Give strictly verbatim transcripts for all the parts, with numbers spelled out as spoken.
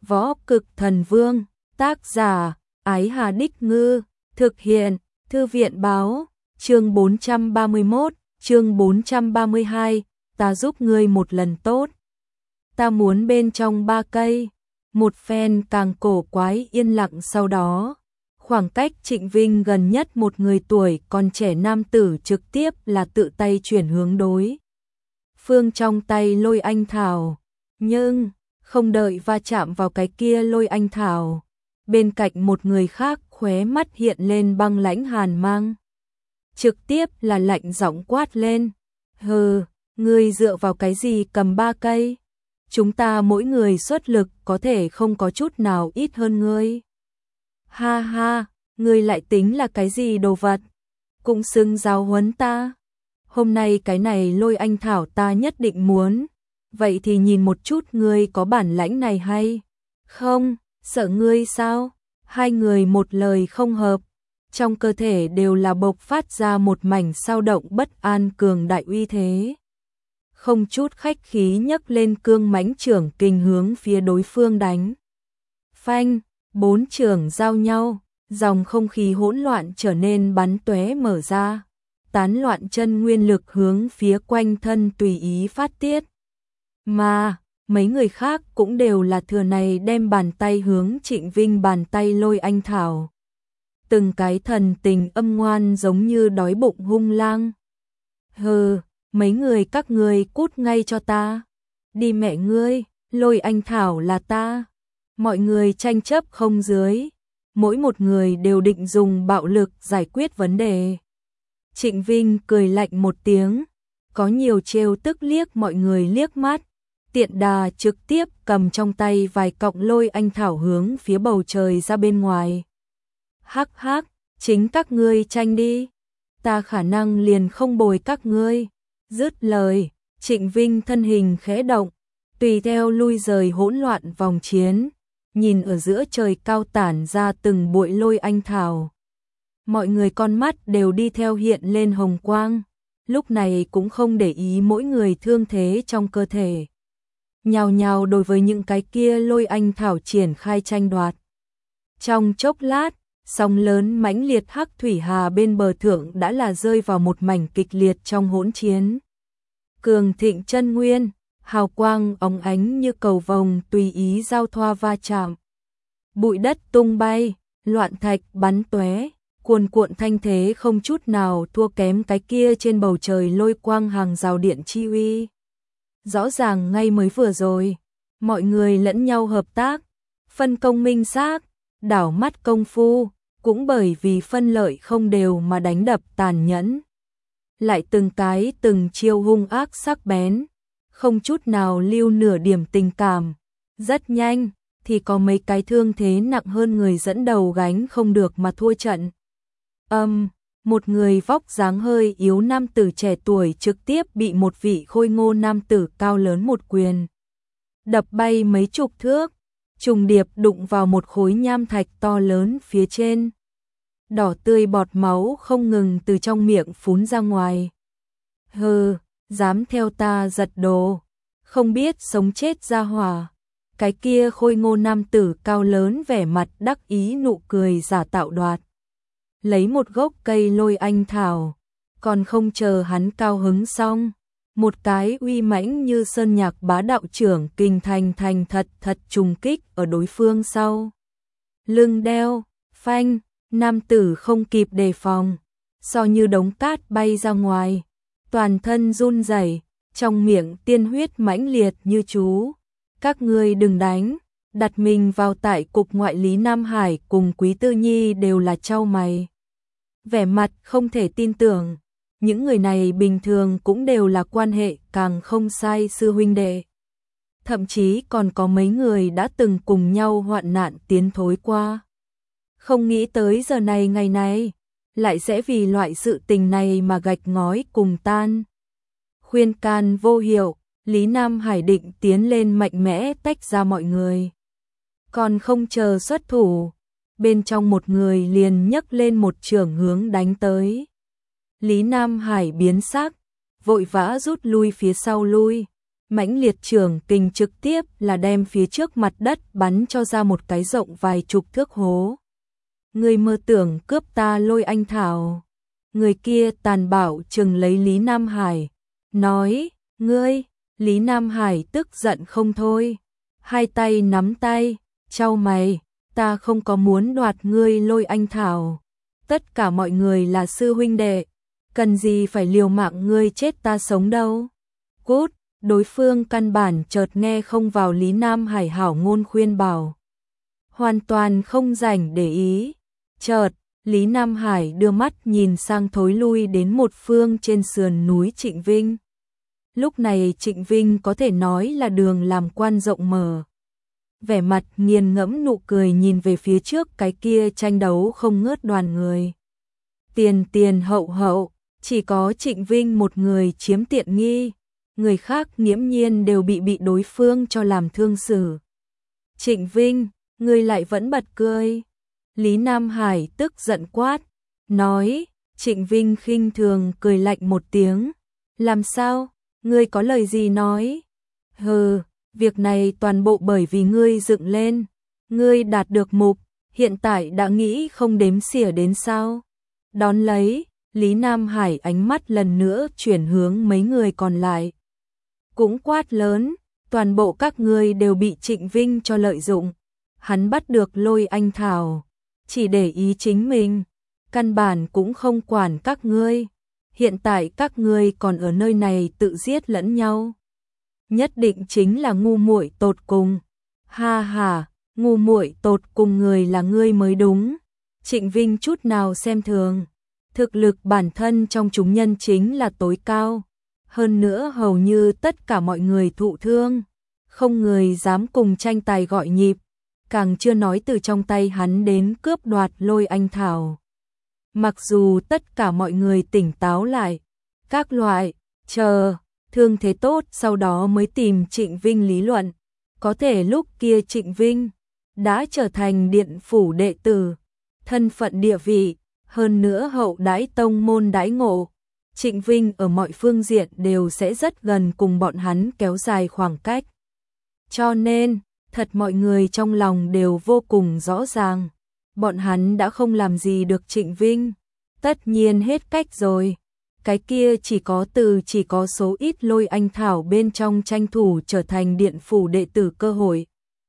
Võ Cực Thần Vương, tác giả, Ái Hà Đích Ngư, thực hiện, Thư viện Báo, chương bốn trăm ba mươi mốt, chương bốn trăm ba mươi hai, ta giúp ngươi một lần tốt. Ta muốn bên trong ba cây, một phen càng cổ quái yên lặng sau đó. Khoảng cách Trịnh Vinh gần nhất một người tuổi còn trẻ nam tử trực tiếp là tự tay chuyển hướng đối phương trong tay lôi anh thảo, nhưng không đợi va chạm vào cái kia lôi anh thảo, bên cạnh một người khác khóe mắt hiện lên băng lãnh hàn mang. Trực tiếp là lạnh giọng quát lên, hừ, ngươi dựa vào cái gì cầm ba cây? Chúng ta mỗi người xuất lực có thể không có chút nào ít hơn ngươi. Ha ha, ngươi lại tính là cái gì đồ vật? Cũng xưng giáo huấn ta. Hôm nay cái này lôi anh thảo ta nhất định muốn. Vậy thì nhìn một chút ngươi có bản lãnh này hay không? Sợ ngươi sao? Hai người một lời không hợp, trong cơ thể đều là bộc phát ra một mảnh sao động bất an cường đại uy thế. Không chút khách khí nhấc lên cương mãnh trưởng kình hướng phía đối phương đánh. Phanh, bốn trưởng giao nhau, dòng không khí hỗn loạn trở nên bắn tóe mở ra, tán loạn chân nguyên lực hướng phía quanh thân tùy ý phát tiết. Mà, mấy người khác cũng đều là thừa này đem bàn tay hướng Trịnh Vinh bàn tay lôi anh thảo. Từng cái thần tình âm ngoan giống như đói bụng hung lang. Hừ, mấy người các ngươi cút ngay cho ta. Đi mẹ ngươi, lôi anh thảo là ta. Mọi người tranh chấp không dưới. Mỗi một người đều định dùng bạo lực giải quyết vấn đề. Trịnh Vinh cười lạnh một tiếng, có nhiều trêu tức liếc mọi người liếc mắt. Tiện đà trực tiếp cầm trong tay vài cọng lôi anh thảo hướng phía bầu trời ra bên ngoài. Hắc hắc, chính các ngươi tranh đi. Ta khả năng liền không bồi các ngươi. Dứt lời, Trịnh Vinh thân hình khẽ động, tùy theo lui rời hỗn loạn vòng chiến, nhìn ở giữa trời cao tản ra từng bụi lôi anh thảo. Mọi người con mắt đều đi theo hiện lên hồng quang, lúc này cũng không để ý mỗi người thương thế trong cơ thể. Nhào nhào đối với những cái kia lôi anh thảo triển khai tranh đoạt. Trong chốc lát, sóng lớn mãnh liệt hắc thủy hà bên bờ thượng đã là rơi vào một mảnh kịch liệt trong hỗn chiến. Cường thịnh chân nguyên, hào quang óng ánh như cầu vồng tùy ý giao thoa va chạm. Bụi đất tung bay, loạn thạch bắn tóe, cuồn cuộn thanh thế không chút nào thua kém cái kia trên bầu trời lôi quang hàng rào điện chi uy. Rõ ràng ngay mới vừa rồi, mọi người lẫn nhau hợp tác, phân công minh xác, đảo mắt công phu, cũng bởi vì phân lợi không đều mà đánh đập tàn nhẫn. Lại từng cái từng chiêu hung ác sắc bén, không chút nào lưu nửa điểm tình cảm. Rất nhanh, thì có mấy cái thương thế nặng hơn người dẫn đầu gánh không được mà thua trận. Âm, um, một người vóc dáng hơi yếu nam tử trẻ tuổi trực tiếp bị một vị khôi ngô nam tử cao lớn một quyền đập bay mấy chục thước, trùng điệp đụng vào một khối nham thạch to lớn phía trên. Đỏ tươi bọt máu không ngừng từ trong miệng phún ra ngoài. Hừ, dám theo ta giật đồ, không biết sống chết ra hỏa. Cái kia khôi ngô nam tử cao lớn vẻ mặt đắc ý nụ cười giả tạo đoạt. Lấy một gốc cây lôi anh thảo, còn không chờ hắn cao hứng xong, một cái uy mãnh như sơn nhạc bá đạo trưởng kinh thành thành thật thật trùng kích ở đối phương sau. Lưng đeo, phanh, nam tử không kịp đề phòng, so như đống cát bay ra ngoài, toàn thân run rẩy, trong miệng tiên huyết mãnh liệt như chú. Các ngươi đừng đánh, đặt mình vào tại cục ngoại lý Nam Hải cùng Quý Tư Nhi đều là chau mày. Vẻ mặt không thể tin tưởng, những người này bình thường cũng đều là quan hệ càng không sai sư huynh đệ. Thậm chí còn có mấy người đã từng cùng nhau hoạn nạn tiến thối qua. Không nghĩ tới giờ này ngày này, lại sẽ vì loại sự tình này mà gạch ngói cùng tan. Khuyên can vô hiệu, Lý Nam Hải định tiến lên mạnh mẽ tách ra mọi người. Còn không chờ xuất thủ, bên trong một người liền nhấc lên một chưởng hướng đánh tới. Lý Nam Hải biến sắc, vội vã rút lui phía sau lui, mãnh liệt trưởng kình trực tiếp là đem phía trước mặt đất bắn cho ra một cái rộng vài chục thước hố. Người mơ tưởng cướp ta Lôi Anh Thảo. Người kia tàn bạo chừng lấy Lý Nam Hải, nói, ngươi, Lý Nam Hải tức giận không thôi, hai tay nắm tay, chau mày, ta không có muốn đoạt ngươi Lôi Anh Thảo, tất cả mọi người là sư huynh đệ, cần gì phải liều mạng ngươi chết ta sống đâu. Cút, đối phương căn bản chợt nghe không vào Lý Nam Hải hảo ngôn khuyên bảo, hoàn toàn không rảnh để ý. Chợt, Lý Nam Hải đưa mắt nhìn sang thối lui đến một phương trên sườn núi Trịnh Vinh. Lúc này Trịnh Vinh có thể nói là đường làm quan rộng mở. Vẻ mặt nghiền ngẫm nụ cười nhìn về phía trước cái kia tranh đấu không ngớt đoàn người. Tiền tiền hậu hậu, chỉ có Trịnh Vinh một người chiếm tiện nghi, người khác nghiễm nhiên đều bị bị đối phương cho làm thương xử. Trịnh Vinh, ngươi lại vẫn bật cười. Lý Nam Hải tức giận quát, nói, Trịnh Vinh khinh thường cười lạnh một tiếng, làm sao, ngươi có lời gì nói? Hừ, việc này toàn bộ bởi vì ngươi dựng lên, ngươi đạt được mục, hiện tại đã nghĩ không đếm xỉa đến sao? Đón lấy, Lý Nam Hải ánh mắt lần nữa chuyển hướng mấy người còn lại. Cũng quát lớn, toàn bộ các ngươi đều bị Trịnh Vinh cho lợi dụng, hắn bắt được Lôi Anh Thảo, chỉ để ý chính mình, căn bản cũng không quản các ngươi, hiện tại các ngươi còn ở nơi này tự giết lẫn nhau. Nhất định chính là ngu muội tột cùng. Ha ha, ngu muội tột cùng người là ngươi mới đúng. Trịnh Vinh chút nào xem thường, thực lực bản thân trong chúng nhân chính là tối cao, hơn nữa hầu như tất cả mọi người thụ thương, không người dám cùng tranh tài gọi nhịp, càng chưa nói từ trong tay hắn đến cướp đoạt Lôi Anh Thảo. Mặc dù tất cả mọi người tỉnh táo lại, các loại, chờ, thương thế tốt sau đó mới tìm Trịnh Vinh lý luận, có thể lúc kia Trịnh Vinh đã trở thành điện phủ đệ tử, thân phận địa vị, hơn nữa hậu đãi tông môn đãi ngộ, Trịnh Vinh ở mọi phương diện đều sẽ rất gần cùng bọn hắn kéo dài khoảng cách. Cho nên, thật mọi người trong lòng đều vô cùng rõ ràng, bọn hắn đã không làm gì được Trịnh Vinh, tất nhiên hết cách rồi. Cái kia chỉ có từ chỉ có số ít Lôi Anh Thảo bên trong tranh thủ trở thành điện phủ đệ tử cơ hội.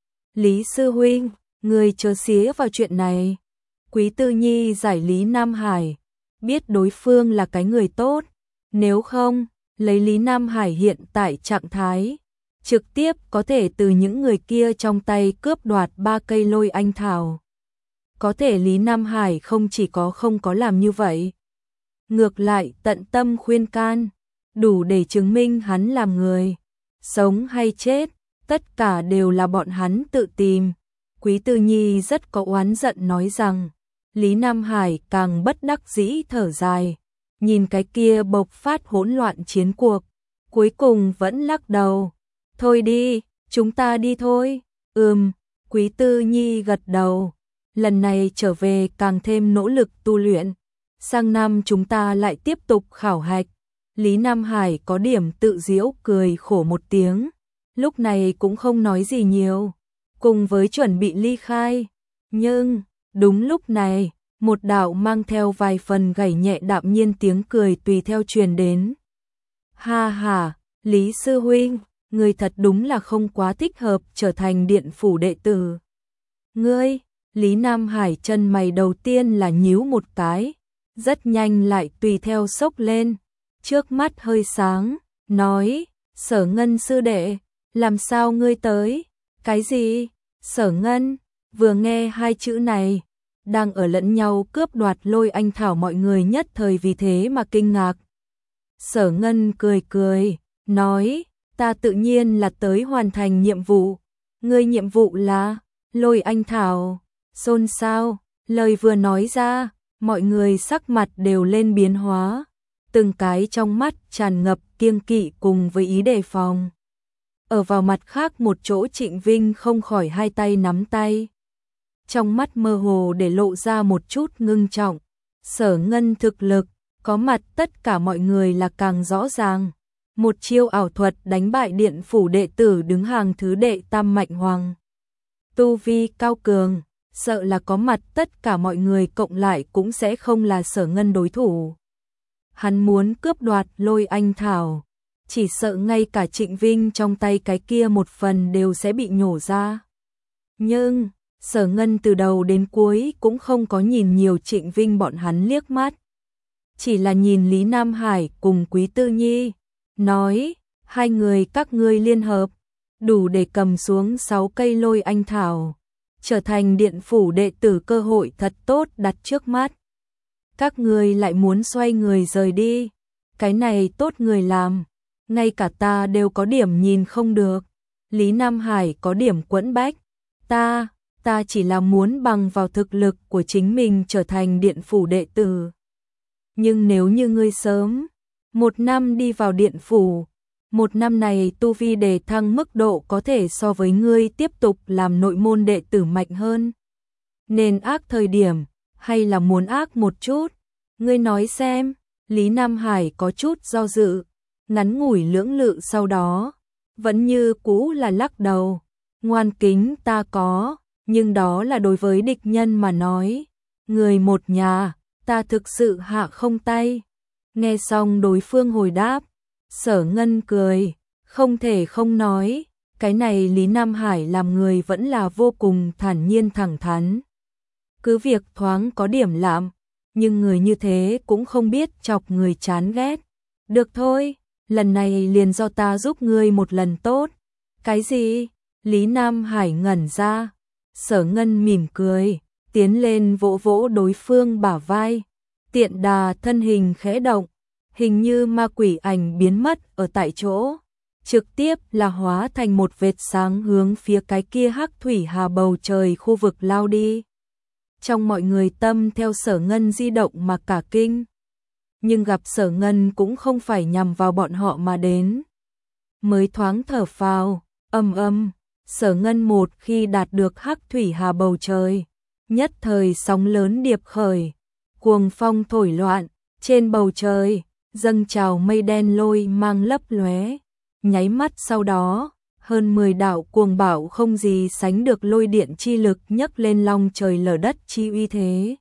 Lý sư huynh, người chớ xía vào chuyện này. Quý Tư Nhi giải Lý Nam Hải, biết đối phương là cái người tốt, nếu không, lấy Lý Nam Hải hiện tại trạng thái, trực tiếp có thể từ những người kia trong tay cướp đoạt ba cây Lôi Anh Thảo. Có thể Lý Nam Hải không chỉ có không có làm như vậy, ngược lại tận tâm khuyên can, đủ để chứng minh hắn làm người, sống hay chết, tất cả đều là bọn hắn tự tìm. Quý Tư Nhi rất có oán giận nói rằng, Lý Nam Hải càng bất đắc dĩ thở dài, nhìn cái kia bộc phát hỗn loạn chiến cuộc, cuối cùng vẫn lắc đầu, thôi đi, chúng ta đi thôi. Ừm, Quý Tư Nhi gật đầu, lần này trở về càng thêm nỗ lực tu luyện. Sang năm chúng ta lại tiếp tục khảo hạch. Lý Nam Hải có điểm tự giễu cười khổ một tiếng, lúc này cũng không nói gì nhiều, cùng với chuẩn bị ly khai. Nhưng, đúng lúc này, một đạo mang theo vài phần gảy nhẹ đạm nhiên tiếng cười tùy theo truyền đến. Ha ha, Lý sư huynh, người thật đúng là không quá thích hợp trở thành điện phủ đệ tử. Ngươi, Lý Nam Hải chân mày đầu tiên là nhíu một cái, rất nhanh lại tùy theo sốc lên, trước mắt hơi sáng, nói, Sở Ngân sư đệ, làm sao ngươi tới? Cái gì? Sở Ngân, vừa nghe hai chữ này, đang ở lẫn nhau cướp đoạt Lôi Anh Thảo mọi người nhất thời vì thế mà kinh ngạc. Sở Ngân cười cười, nói, ta tự nhiên là tới hoàn thành nhiệm vụ, ngươi nhiệm vụ là Lôi Anh Thảo. Xôn xao, lời vừa nói ra, mọi người sắc mặt đều lên biến hóa, từng cái trong mắt tràn ngập kiêng kỵ cùng với ý đề phòng. Ở vào mặt khác một chỗ Trịnh Vinh không khỏi hai tay nắm tay, trong mắt mơ hồ để lộ ra một chút ngưng trọng. Sở Ngân thực lực, có mặt tất cả mọi người là càng rõ ràng, một chiêu ảo thuật đánh bại điện phủ đệ tử đứng hàng thứ đệ tam mạnh hoàng. Tu vi cao cường, sợ là có mặt tất cả mọi người cộng lại cũng sẽ không là Sở Ngân đối thủ. Hắn muốn cướp đoạt Lôi Anh Thảo, chỉ sợ ngay cả Trịnh Vinh trong tay cái kia một phần đều sẽ bị nhổ ra. Nhưng, Sở Ngân từ đầu đến cuối cũng không có nhìn nhiều Trịnh Vinh bọn hắn liếc mắt. Chỉ là nhìn Lý Nam Hải cùng Quý Tư Nhi, nói, hai người các ngươi liên hợp, đủ để cầm xuống sáu cây Lôi Anh Thảo, trở thành điện phủ đệ tử, cơ hội thật tốt đặt trước mắt. Các ngươi lại muốn xoay người rời đi, cái này tốt người làm, ngay cả ta đều có điểm nhìn không được. Lý Nam Hải có điểm quẫn bách, ta, ta chỉ là muốn bằng vào thực lực của chính mình trở thành điện phủ đệ tử. Nhưng nếu như ngươi sớm một năm đi vào điện phủ, một năm này tu vi đề thăng mức độ có thể so với ngươi tiếp tục làm nội môn đệ tử mạnh hơn. Nên ác thời điểm, hay là muốn ác một chút? Ngươi nói xem. Lý Nam Hải có chút do dự, ngắn ngủi lưỡng lự sau đó, vẫn như cũ là lắc đầu. Ngoan kính ta có, nhưng đó là đối với địch nhân mà nói. Người một nhà, ta thực sự hạ không tay. Nghe xong đối phương hồi đáp, Sở Ngân cười, không thể không nói, cái này Lý Nam Hải làm người vẫn là vô cùng thản nhiên thẳng thắn. Cứ việc thoáng có điểm lạm, nhưng người như thế cũng không biết chọc người chán ghét. Được thôi, lần này liền do ta giúp ngươi một lần tốt. Cái gì? Lý Nam Hải ngẩn ra. Sở Ngân mỉm cười, tiến lên vỗ vỗ đối phương bả vai. Tiện đà thân hình khẽ động, hình như ma quỷ ảnh biến mất ở tại chỗ, trực tiếp là hóa thành một vệt sáng hướng phía cái kia hắc thủy hà bầu trời khu vực lao đi. Trong mọi người tâm theo Sở Ngân di động mà cả kinh, nhưng gặp Sở Ngân cũng không phải nhằm vào bọn họ mà đến. Mới thoáng thở phào, âm âm, Sở Ngân một khi đạt được hắc thủy hà bầu trời, nhất thời sóng lớn điệp khởi, cuồng phong thổi loạn, trên bầu trời dâng trào mây đen lôi mang lấp lóe, nháy mắt sau đó, hơn mười đạo cuồng bạo không gì sánh được lôi điện chi lực nhấc lên long trời lở đất chi uy thế.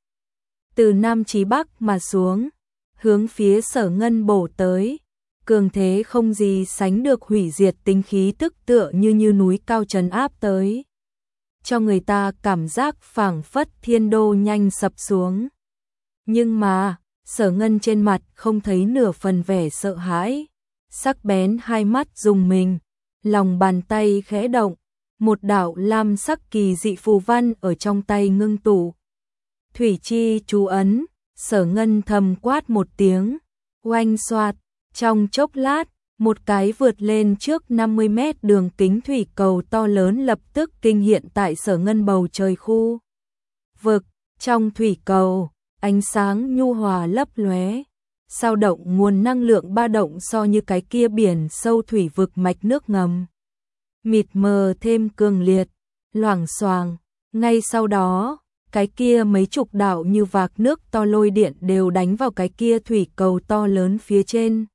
Từ nam chí bắc mà xuống, hướng phía Sở Ngân bổ tới, cường thế không gì sánh được hủy diệt tính khí tức tựa như như núi cao trấn áp tới. Cho người ta cảm giác phảng phất thiên đô nhanh sập xuống. Nhưng mà, Sở Ngân trên mặt không thấy nửa phần vẻ sợ hãi, sắc bén hai mắt rùng mình, lòng bàn tay khẽ động, một đạo lam sắc kỳ dị phù văn ở trong tay ngưng tụ. Thủy chi chú ấn, Sở Ngân thầm quát một tiếng, oanh xoạt, trong chốc lát, một cái vượt lên trước năm mươi mét đường kính thủy cầu to lớn lập tức kinh hiện tại Sở Ngân bầu trời khu vực. Trong thủy cầu, ánh sáng nhu hòa lấp lóe, sao động nguồn năng lượng ba động so như cái kia biển sâu thủy vực mạch nước ngầm. Mịt mờ thêm cường liệt, loảng xoảng, ngay sau đó, cái kia mấy chục đạo như vạc nước to lôi điện đều đánh vào cái kia thủy cầu to lớn phía trên.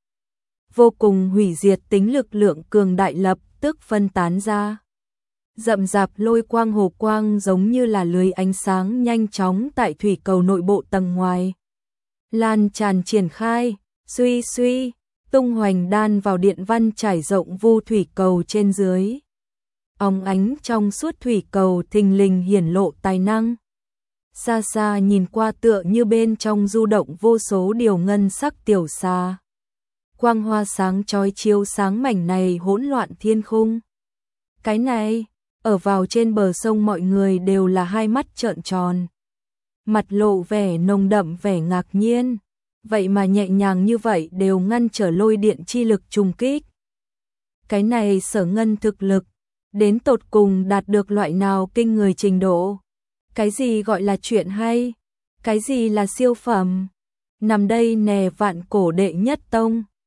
Vô cùng hủy diệt tính lực lượng cường đại lập tức phân tán ra. Rậm rạp lôi quang hồ quang giống như là lưới ánh sáng nhanh chóng tại thủy cầu nội bộ tầng ngoài. Lan tràn triển khai, suy suy, tung hoành đan vào điện văn trải rộng vu thủy cầu trên dưới. Óng ánh trong suốt thủy cầu thình lình hiển lộ tài năng. Xa xa nhìn qua tựa như bên trong du động vô số điều ngân sắc tiểu xa. Quang hoa sáng chói chiếu sáng mảnh này hỗn loạn thiên khung. Cái này, ở vào trên bờ sông mọi người đều là hai mắt trợn tròn. Mặt lộ vẻ nồng đậm vẻ ngạc nhiên. Vậy mà nhẹ nhàng như vậy đều ngăn trở lôi điện chi lực trùng kích. Cái này Sở Ngân thực lực, đến tột cùng đạt được loại nào kinh người trình độ. Cái gì gọi là chuyện hay? Cái gì là siêu phẩm? Nằm đây nè vạn cổ đệ nhất tông.